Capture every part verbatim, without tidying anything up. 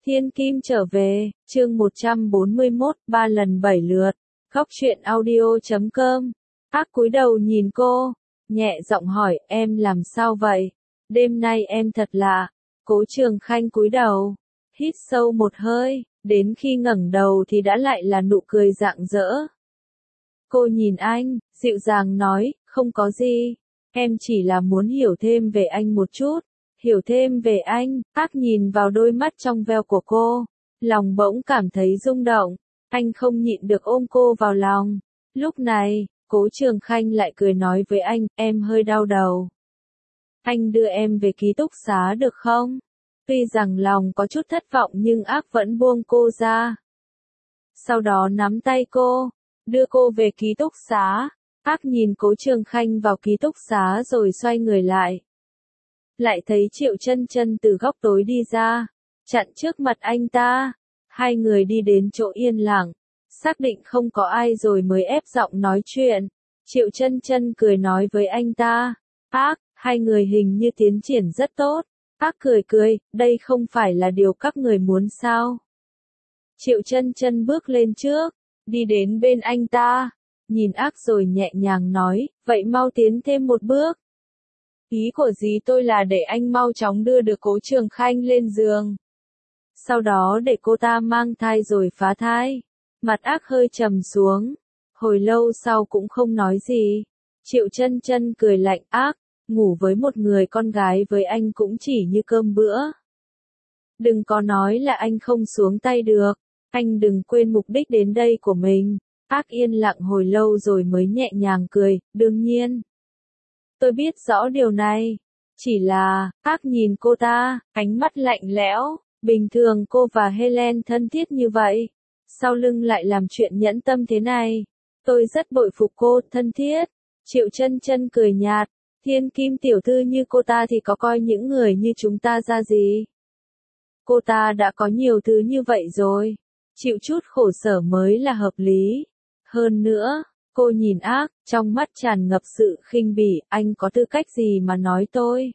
Thiên Kim trở về, chương một trăm bốn mươi mốt, ba lần bảy lượt. Góc truyện audio chấm com. Ác cúi đầu nhìn cô, nhẹ giọng hỏi, em làm sao vậy? Đêm nay em thật lạ. Cố Trường Khanh cúi đầu, hít sâu một hơi, đến khi ngẩng đầu thì đã lại là nụ cười rạng rỡ. Cô nhìn anh, dịu dàng nói, không có gì, em chỉ là muốn hiểu thêm về anh một chút. Hiểu thêm về anh. Ác nhìn vào đôi mắt trong veo của cô, lòng bỗng cảm thấy rung động, anh không nhịn được ôm cô vào lòng. Lúc này, Cố Trường Khanh lại cười nói với anh, em hơi đau đầu. Anh đưa em về ký túc xá được không? Tuy rằng lòng có chút thất vọng nhưng Ác vẫn buông cô ra. Sau đó nắm tay cô, đưa cô về ký túc xá. Ác nhìn Cố Trường Khanh vào ký túc xá rồi xoay người lại. Lại thấy Triệu Chân Chân từ góc tối đi ra, chặn trước mặt anh ta. Hai người đi đến chỗ yên lặng, xác định không có ai rồi mới ép giọng nói chuyện. Triệu Chân Chân cười nói với anh ta, Ác, hai người hình như tiến triển rất tốt. Ác cười cười, đây không phải là điều các người muốn sao? Triệu Chân Chân bước lên trước, đi đến bên anh ta, nhìn Ác rồi nhẹ nhàng nói, vậy mau tiến thêm một bước. Ý của dì tôi là để anh mau chóng đưa được Cố Trường Khanh lên giường. Sau đó để cô ta mang thai rồi phá thai. Mặt Ác hơi trầm xuống. Hồi lâu sau cũng không nói gì. Triệu Chân Chân cười lạnh, Ác, ngủ với một người con gái với anh cũng chỉ như cơm bữa. Đừng có nói là anh không xuống tay được. Anh đừng quên mục đích đến đây của mình. Ác yên lặng hồi lâu rồi mới nhẹ nhàng cười, đương nhiên. Tôi biết rõ điều này. Chỉ là, Ác nhìn cô ta, ánh mắt lạnh lẽo. Bình thường cô và Helen thân thiết như vậy. Sau lưng lại làm chuyện nhẫn tâm thế này. Tôi rất bội phục cô, thân thiết. Triệu Chân Chân cười nhạt. Thiên Kim tiểu thư như cô ta thì có coi những người như chúng ta ra gì. Cô ta đã có nhiều thứ như vậy rồi. Chịu chút khổ sở mới là hợp lý. Hơn nữa, cô nhìn Ác, trong mắt tràn ngập sự khinh bỉ, anh có tư cách gì mà nói tôi?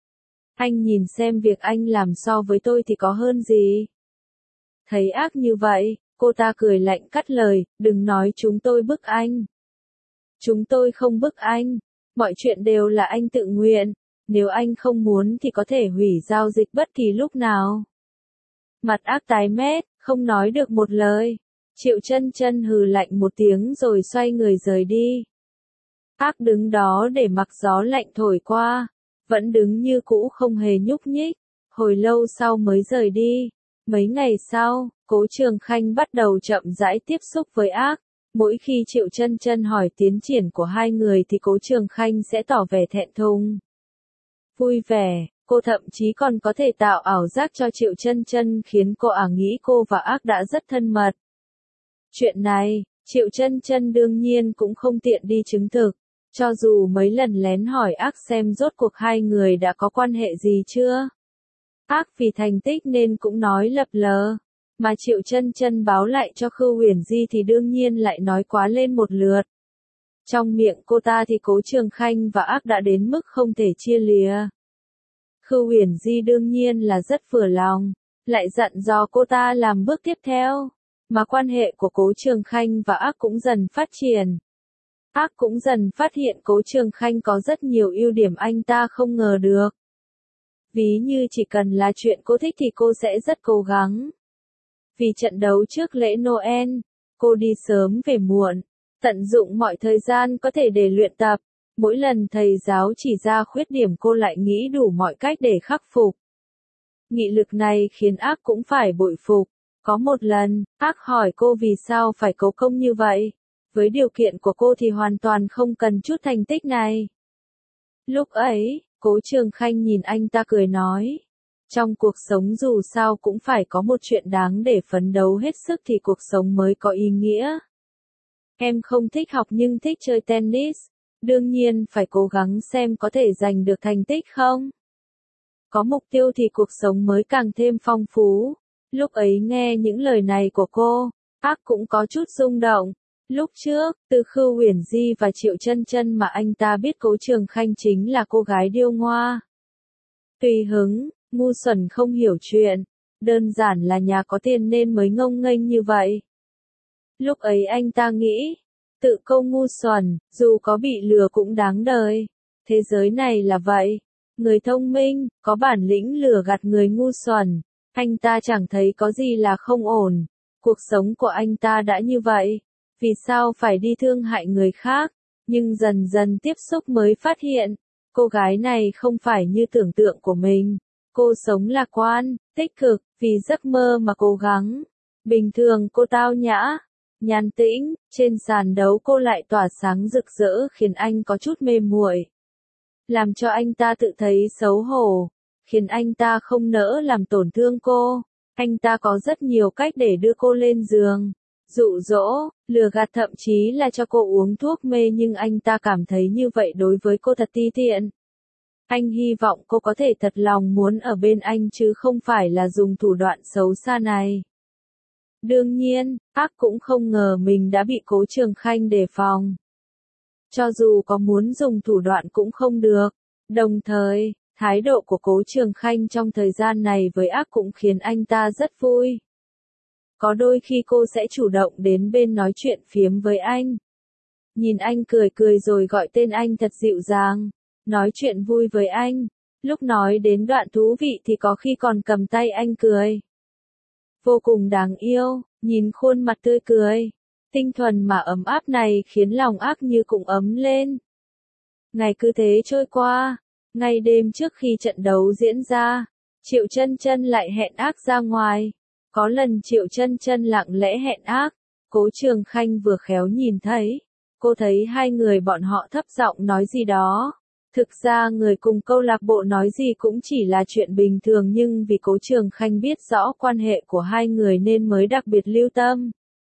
Anh nhìn xem việc anh làm so với tôi thì có hơn gì? Thấy Ác như vậy, cô ta cười lạnh cắt lời, đừng nói chúng tôi bức anh. Chúng tôi không bức anh, mọi chuyện đều là anh tự nguyện, nếu anh không muốn thì có thể hủy giao dịch bất kỳ lúc nào. Mặt Ác tái mét, không nói được một lời. Triệu Chân Chân hừ lạnh một tiếng rồi xoay người rời đi. Ác đứng đó để mặc gió lạnh thổi qua, vẫn đứng như cũ không hề nhúc nhích, hồi lâu sau mới rời đi. Mấy ngày sau, Cố Trường Khanh bắt đầu chậm rãi tiếp xúc với Ác. Mỗi khi Triệu Chân Chân hỏi tiến triển của hai người thì Cố Trường Khanh sẽ tỏ vẻ thẹn thùng. Vui vẻ, cô thậm chí còn có thể tạo ảo giác cho Triệu Chân Chân khiến cô ả nghĩ cô và Ác đã rất thân mật. Chuyện này, Triệu Chân Chân đương nhiên cũng không tiện đi chứng thực, cho dù mấy lần lén hỏi Ác xem rốt cuộc hai người đã có quan hệ gì chưa. Ác vì thành tích nên cũng nói lập lờ, mà Triệu Chân Chân báo lại cho Khưu Huyền Di thì đương nhiên lại nói quá lên một lượt. Trong miệng cô ta thì Cố Trường Khanh và Ác đã đến mức không thể chia lìa. Khưu Huyền Di đương nhiên là rất vừa lòng, lại dặn dò cô ta làm bước tiếp theo. Mà quan hệ của Cố Trường Khanh và Ác cũng dần phát triển. Ác cũng dần phát hiện Cố Trường Khanh có rất nhiều ưu điểm anh ta không ngờ được. Ví như chỉ cần là chuyện cô thích thì cô sẽ rất cố gắng. Vì trận đấu trước lễ Noel, cô đi sớm về muộn, tận dụng mọi thời gian có thể để luyện tập. Mỗi lần thầy giáo chỉ ra khuyết điểm cô lại nghĩ đủ mọi cách để khắc phục. Nghị lực này khiến Ác cũng phải bội phục. Có một lần, Ác hỏi cô vì sao phải cố công như vậy. Với điều kiện của cô thì hoàn toàn không cần chút thành tích này. Lúc ấy, Cố Trường Khanh nhìn anh ta cười nói. Trong cuộc sống dù sao cũng phải có một chuyện đáng để phấn đấu hết sức thì cuộc sống mới có ý nghĩa. Em không thích học nhưng thích chơi tennis. Đương nhiên phải cố gắng xem có thể giành được thành tích không. Có mục tiêu thì cuộc sống mới càng thêm phong phú. Lúc ấy nghe những lời này của cô, Ác cũng có chút rung động. Lúc trước, từ Khưu Huyền Di và Triệu Chân Chân mà anh ta biết Cố Trường Khanh chính là cô gái điêu ngoa. Tùy hứng, ngu xuẩn không hiểu chuyện. đơn giản là nhà có tiền nên mới ngông nghênh như vậy. Lúc ấy anh ta nghĩ, tự câu ngu xuẩn, dù có bị lừa cũng đáng đời. Thế giới này là vậy. Người thông minh, có bản lĩnh lừa gạt người ngu xuẩn. Anh ta chẳng thấy có gì là không ổn. Cuộc sống của anh ta đã như vậy. Vì sao phải đi thương hại người khác? Nhưng dần dần tiếp xúc mới phát hiện, cô gái này không phải như tưởng tượng của mình. Cô sống lạc quan, tích cực, vì giấc mơ mà cố gắng. Bình thường cô tao nhã, nhàn tĩnh, trên sàn đấu cô lại tỏa sáng rực rỡ khiến anh có chút mê muội. Làm cho anh ta tự thấy xấu hổ, khiến anh ta không nỡ làm tổn thương cô. Anh ta có rất nhiều cách để đưa cô lên giường, dụ dỗ, lừa gạt, thậm chí là cho cô uống thuốc mê, nhưng anh ta cảm thấy như vậy đối với cô thật ti tiện. Anh hy vọng cô có thể thật lòng muốn ở bên anh chứ không phải là dùng thủ đoạn xấu xa này. Đương nhiên, ác cũng không ngờ mình đã bị Cố Trường Khanh đề phòng. Cho dù có muốn dùng thủ đoạn cũng không được. Đồng thời, thái độ của Cố Trường Khanh trong thời gian này với ác cũng khiến anh ta rất vui. Có đôi khi cô sẽ chủ động đến bên nói chuyện phiếm với anh. Nhìn anh cười cười rồi gọi tên anh thật dịu dàng, nói chuyện vui với anh. Lúc nói đến đoạn thú vị thì có khi còn cầm tay anh cười. Vô cùng đáng yêu, nhìn khuôn mặt tươi cười, tinh thuần mà ấm áp này khiến lòng ác như cũng ấm lên. Ngày cứ thế trôi qua, ngay đêm trước khi trận đấu diễn ra, Triệu Chân Chân lại hẹn ác ra ngoài. Có lần Triệu Chân Chân lặng lẽ hẹn ác, Cố Trường Khanh vừa khéo nhìn thấy, cô thấy hai người bọn họ thấp giọng nói gì đó. Thực ra người cùng câu lạc bộ nói gì cũng chỉ là chuyện bình thường, nhưng vì Cố Trường Khanh biết rõ quan hệ của hai người nên mới đặc biệt lưu tâm.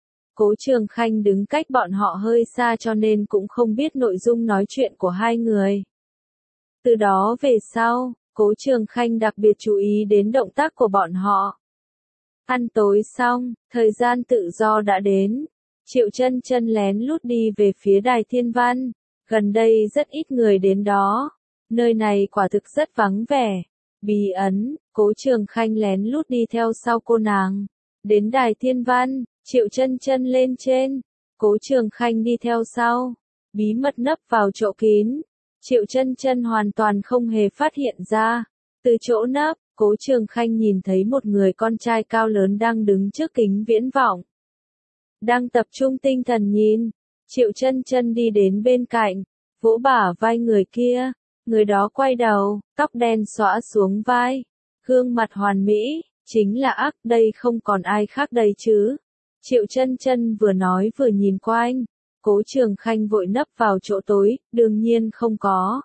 Cố Trường Khanh đứng cách bọn họ hơi xa cho nên cũng không biết nội dung nói chuyện của hai người. Từ đó về sau, Cố Trường Khanh đặc biệt chú ý đến động tác của bọn họ. Ăn tối xong, thời gian tự do đã đến. Triệu Chân Chân lén lút đi về phía Đài Thiên Văn. Gần đây rất ít người đến đó. Nơi này quả thực rất vắng vẻ. Bí ẩn, Cố Trường Khanh lén lút đi theo sau cô nàng. Đến Đài Thiên Văn, Triệu Chân Chân lên trên. Cố Trường Khanh đi theo sau. Bí mật nấp vào chỗ kín. Triệu Chân Chân hoàn toàn không hề phát hiện ra. Từ chỗ nấp, Cố Trường Khanh nhìn thấy một người con trai cao lớn đang đứng trước kính viễn vọng. Đang tập trung tinh thần nhìn. Triệu Chân Chân đi đến bên cạnh, vỗ bả vai người kia. Người đó quay đầu, tóc đen xõa xuống vai. Gương mặt hoàn mỹ, chính là ác, đây không còn ai khác đây chứ. Triệu Chân Chân vừa nói vừa nhìn qua anh. Cố Trường Khanh vội nấp vào chỗ tối, đương nhiên không có.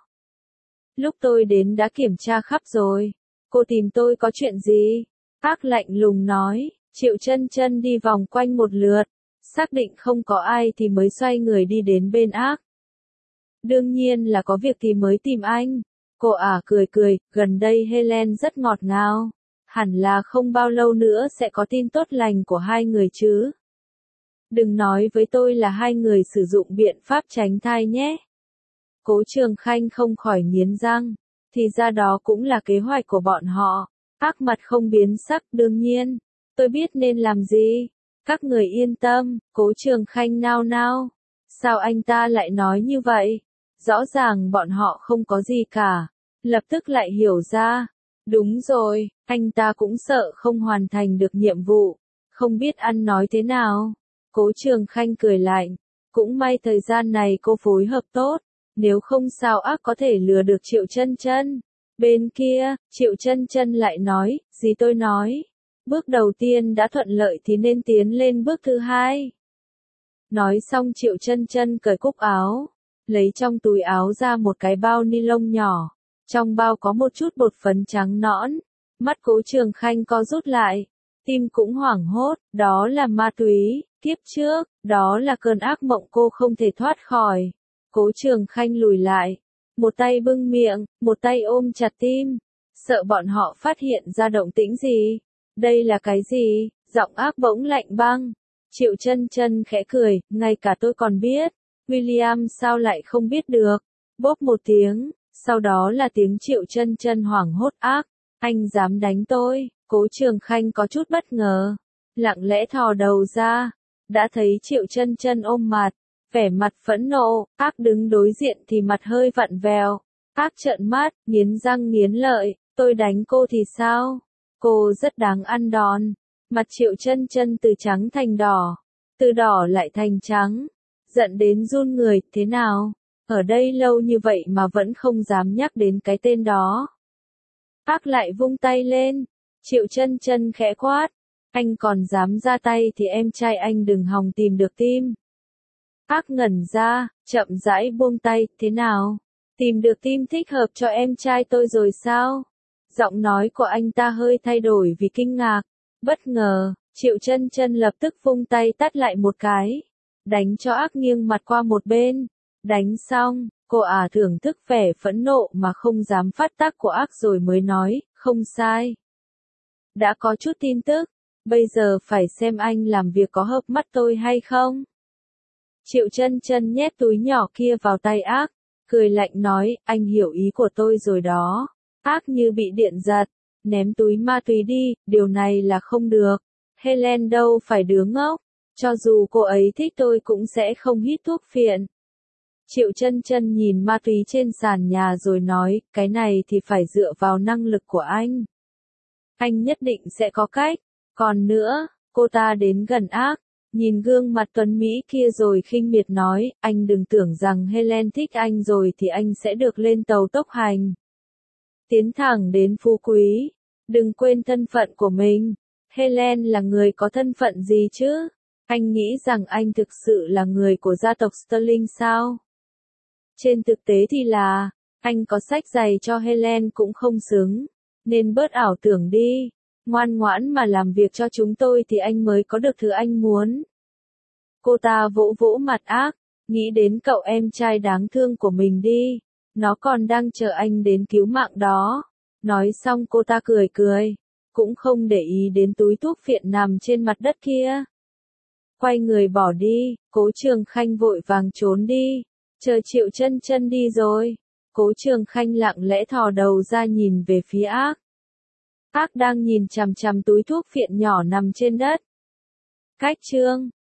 Lúc tôi đến đã kiểm tra khắp rồi. Cô tìm tôi có chuyện gì? Ác lạnh lùng nói. Triệu Chân Chân đi vòng quanh một lượt, xác định không có ai thì mới xoay người đi đến bên ác. Đương nhiên là có việc thì mới tìm anh. Cô ả cười cười, gần đây Helen rất ngọt ngào. Hẳn là không bao lâu nữa sẽ có tin tốt lành của hai người chứ. Đừng nói với tôi là hai người sử dụng biện pháp tránh thai nhé. Cố Trường Khanh không khỏi nghiến răng. Thì ra đó cũng là kế hoạch của bọn họ. Ác mặt không biến sắc, đương nhiên. Tôi biết nên làm gì. Các người yên tâm, Cố Trường Khanh nao nao. Sao anh ta lại nói như vậy? Rõ ràng bọn họ không có gì cả. Lập tức lại hiểu ra. Đúng rồi, anh ta cũng sợ không hoàn thành được nhiệm vụ. Không biết ăn nói thế nào. Cố Trường Khanh cười lạnh. Cũng may thời gian này cô phối hợp tốt. Nếu không sao ác có thể lừa được Triệu Chân Chân. Bên kia, Triệu Chân Chân lại nói, gì tôi nói. Bước đầu tiên đã thuận lợi thì nên tiến lên bước thứ hai. Nói xong Triệu Chân Chân cởi cúc áo, lấy trong túi áo ra một cái bao ni lông nhỏ. Trong bao có một chút bột phấn trắng nõn. Mắt Cố Trường Khanh co rút lại. Tim cũng hoảng hốt, đó là ma túy, kiếp trước, đó là cơn ác mộng cô không thể thoát khỏi. Cố Trường Khanh lùi lại, một tay bưng miệng, một tay ôm chặt tim, sợ bọn họ phát hiện ra động tĩnh gì. Đây là cái gì? Giọng ác bỗng lạnh băng. Triệu Chân Chân khẽ cười, ngay cả tôi còn biết. William sao lại không biết được? Bốp một tiếng, sau đó là tiếng Triệu Chân Chân hoảng hốt ác. Anh dám đánh tôi? Cố Trường Khanh có chút bất ngờ, lặng lẽ thò đầu ra, đã thấy Triệu Chân Chân ôm mặt, vẻ mặt phẫn nộ, ác đứng đối diện thì mặt hơi vặn vẹo, ác trợn mắt, nghiến răng nghiến lợi, tôi đánh cô thì sao? Cô rất đáng ăn đòn. Mặt Triệu Chân Chân từ trắng thành đỏ, từ đỏ lại thành trắng, giận đến run người, thế nào? Ở đây lâu như vậy mà vẫn không dám nhắc đến cái tên đó. Ác lại vung tay lên, Triệu Chân Chân khẽ quát, anh còn dám ra tay thì em trai anh đừng hòng tìm được tim. Ác ngẩn ra, chậm rãi buông tay, thế nào? Tìm được tim thích hợp cho em trai tôi rồi sao? Giọng nói của anh ta hơi thay đổi vì kinh ngạc, bất ngờ, Triệu Chân Chân lập tức vung tay tát lại một cái, đánh cho Ác nghiêng mặt qua một bên. Đánh xong, cô ả thưởng thức vẻ phẫn nộ mà không dám phát tác của Ác rồi mới nói, không sai. Đã có chút tin tức, bây giờ phải xem anh làm việc có hợp mắt tôi hay không. Triệu Chân Chân nhét túi nhỏ kia vào tay Ác, cười lạnh nói, anh hiểu ý của tôi rồi đó. Ác như bị điện giật, ném túi ma túy đi, điều này là không được. Helen đâu phải đứa ngốc, cho dù cô ấy thích tôi cũng sẽ không hít thuốc phiện. Triệu Chân Chân nhìn ma túy trên sàn nhà rồi nói, cái này thì phải dựa vào năng lực của anh. Anh nhất định sẽ có cách. Còn nữa, cô ta đến gần Ác, nhìn gương mặt tuấn Mỹ kia rồi khinh miệt nói, anh đừng tưởng rằng Helen thích anh rồi thì anh sẽ được lên tàu tốc hành. Tiến thẳng đến phú quý, đừng quên thân phận của mình. Helen là người có thân phận gì chứ? Anh nghĩ rằng anh thực sự là người của gia tộc Sterling sao? Trên thực tế thì là, anh có sách giày cho Helen cũng không xứng, nên bớt ảo tưởng đi, ngoan ngoãn mà làm việc cho chúng tôi thì anh mới có được thứ anh muốn. Cô ta vỗ vỗ mặt Ác, nghĩ đến cậu em trai đáng thương của mình đi, nó còn đang chờ anh đến cứu mạng đó. Nói xong cô ta cười cười, cũng không để ý đến túi thuốc phiện nằm trên mặt đất kia. Quay người bỏ đi, Cố Trường Khanh vội vàng trốn đi, chờ Triệu Chân Chân đi rồi. Cố Trường Khanh lặng lẽ thò đầu ra nhìn về phía Ác. Ác đang nhìn chằm chằm túi thuốc phiện nhỏ nằm trên đất. Cách chương